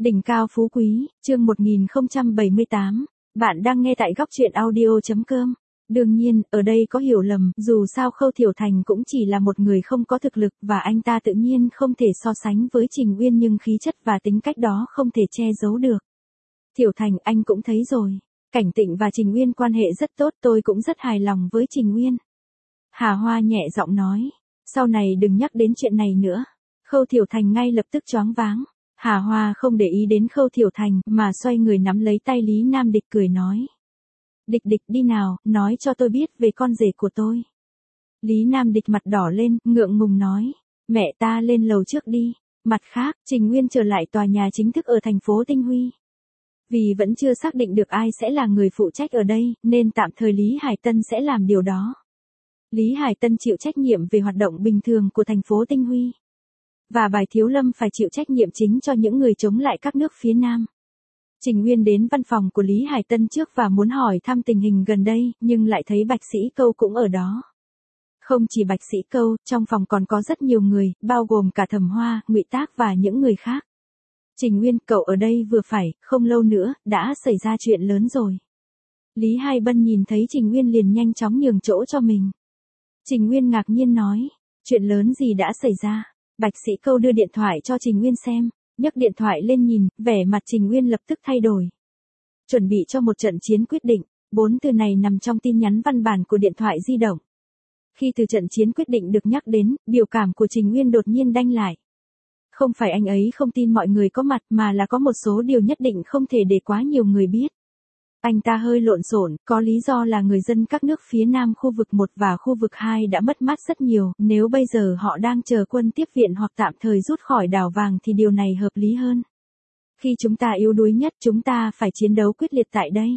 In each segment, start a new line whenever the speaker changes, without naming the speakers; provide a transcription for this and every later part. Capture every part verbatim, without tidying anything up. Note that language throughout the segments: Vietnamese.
Đỉnh cao phú quý, chương một nghìn không trăm bảy mươi tám. Bạn đang nghe tại góc truyện audio.com. Đương nhiên, ở đây có hiểu lầm, dù sao Khâu Thiểu Thành cũng chỉ là một người không có thực lực và anh ta tự nhiên không thể so sánh với Trình Uyên, nhưng khí chất và tính cách đó không thể che giấu được. Thiểu Thành, anh cũng thấy rồi. Cảnh Tịnh và Trình Uyên quan hệ rất tốt, tôi cũng rất hài lòng với Trình Uyên. Hà Hoa nhẹ giọng nói. Sau này đừng nhắc đến chuyện này nữa. Khâu Thiểu Thành ngay lập tức choáng váng. Hà Hoa không để ý đến Khâu Thiểu Thành mà xoay người nắm lấy tay Lý Nam Địch cười nói. Địch Địch đi nào, nói cho tôi biết về con rể của tôi. Lý Nam Địch mặt đỏ lên, ngượng ngùng nói. Mẹ ta lên lầu trước đi. Mặt khác, Trình Uyên trở lại tòa nhà chính thức ở thành phố Tinh Huy. Vì vẫn chưa xác định được ai sẽ là người phụ trách ở đây, nên tạm thời Lý Hải Tân sẽ làm điều đó. Lý Hải Tân chịu trách nhiệm về hoạt động bình thường của thành phố Tinh Huy. Và Bài Thiếu Lâm phải chịu trách nhiệm chính cho những người chống lại các nước phía Nam. Trình Uyên đến văn phòng của Lý Hải Tân trước và muốn hỏi thăm tình hình gần đây, nhưng lại thấy Bạch Sĩ Câu cũng ở đó. Không chỉ Bạch Sĩ Câu, trong phòng còn có rất nhiều người, bao gồm cả Thẩm Hoa, Ngụy Tác và những người khác. Trình Uyên, cậu ở đây vừa phải, không lâu nữa, đã xảy ra chuyện lớn rồi. Lý Hải Bân nhìn thấy Trình Uyên liền nhanh chóng nhường chỗ cho mình. Trình Uyên ngạc nhiên nói, chuyện lớn gì đã xảy ra? Bạch Sĩ Câu đưa điện thoại cho Trình Uyên xem, nhấc điện thoại lên nhìn, vẻ mặt Trình Uyên lập tức thay đổi. Chuẩn bị cho một trận chiến quyết định, bốn từ này nằm trong tin nhắn văn bản của điện thoại di động. Khi từ trận chiến quyết định được nhắc đến, biểu cảm của Trình Uyên đột nhiên đanh lại. Không phải anh ấy không tin mọi người có mặt mà là có một số điều nhất định không thể để quá nhiều người biết. Anh ta hơi lộn xộn, có lý do là người dân các nước phía Nam khu vực một và khu vực hai đã mất mát rất nhiều, nếu bây giờ họ đang chờ quân tiếp viện hoặc tạm thời rút khỏi đảo vàng thì điều này hợp lý hơn. Khi chúng ta yếu đuối nhất chúng ta phải chiến đấu quyết liệt tại đây.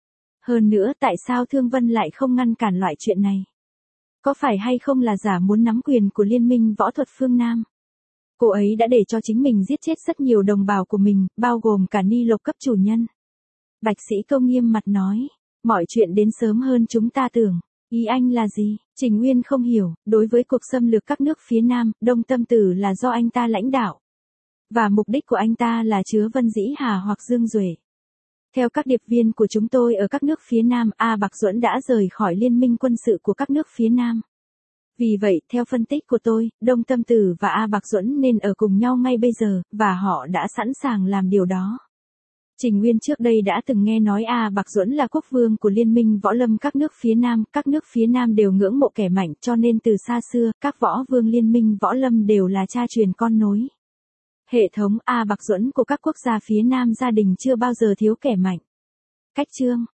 Hơn nữa tại sao Thương Vân lại không ngăn cản loại chuyện này? Có phải hay không là giả muốn nắm quyền của Liên minh võ thuật phương Nam? Cô ấy đã để cho chính mình giết chết rất nhiều đồng bào của mình, bao gồm cả Ni Lộc cấp chủ nhân. Bạch Sĩ Câu nghiêm mặt nói, mọi chuyện đến sớm hơn chúng ta tưởng. Ý anh là gì? Trình Uyên không hiểu, đối với cuộc xâm lược các nước phía Nam, Đông Tâm Tử là do anh ta lãnh đạo. Và mục đích của anh ta là chứa Vân Dĩ Hà hoặc Dương Duệ. Theo các điệp viên của chúng tôi ở các nước phía Nam, A Bạc Duẫn đã rời khỏi liên minh quân sự của các nước phía Nam. Vì vậy, theo phân tích của tôi, Đông Tâm Tử và A Bạc Duẫn nên ở cùng nhau ngay bây giờ, và họ đã sẵn sàng làm điều đó. Trình Uyên trước đây đã từng nghe nói A Bạc Duẫn là quốc vương của Liên minh võ lâm các nước phía Nam, các nước phía Nam đều ngưỡng mộ kẻ mạnh cho nên từ xa xưa, các võ vương Liên minh võ lâm đều là cha truyền con nối. Hệ thống A Bạc Duẫn của các quốc gia phía Nam gia đình chưa bao giờ thiếu kẻ mạnh. Cách chương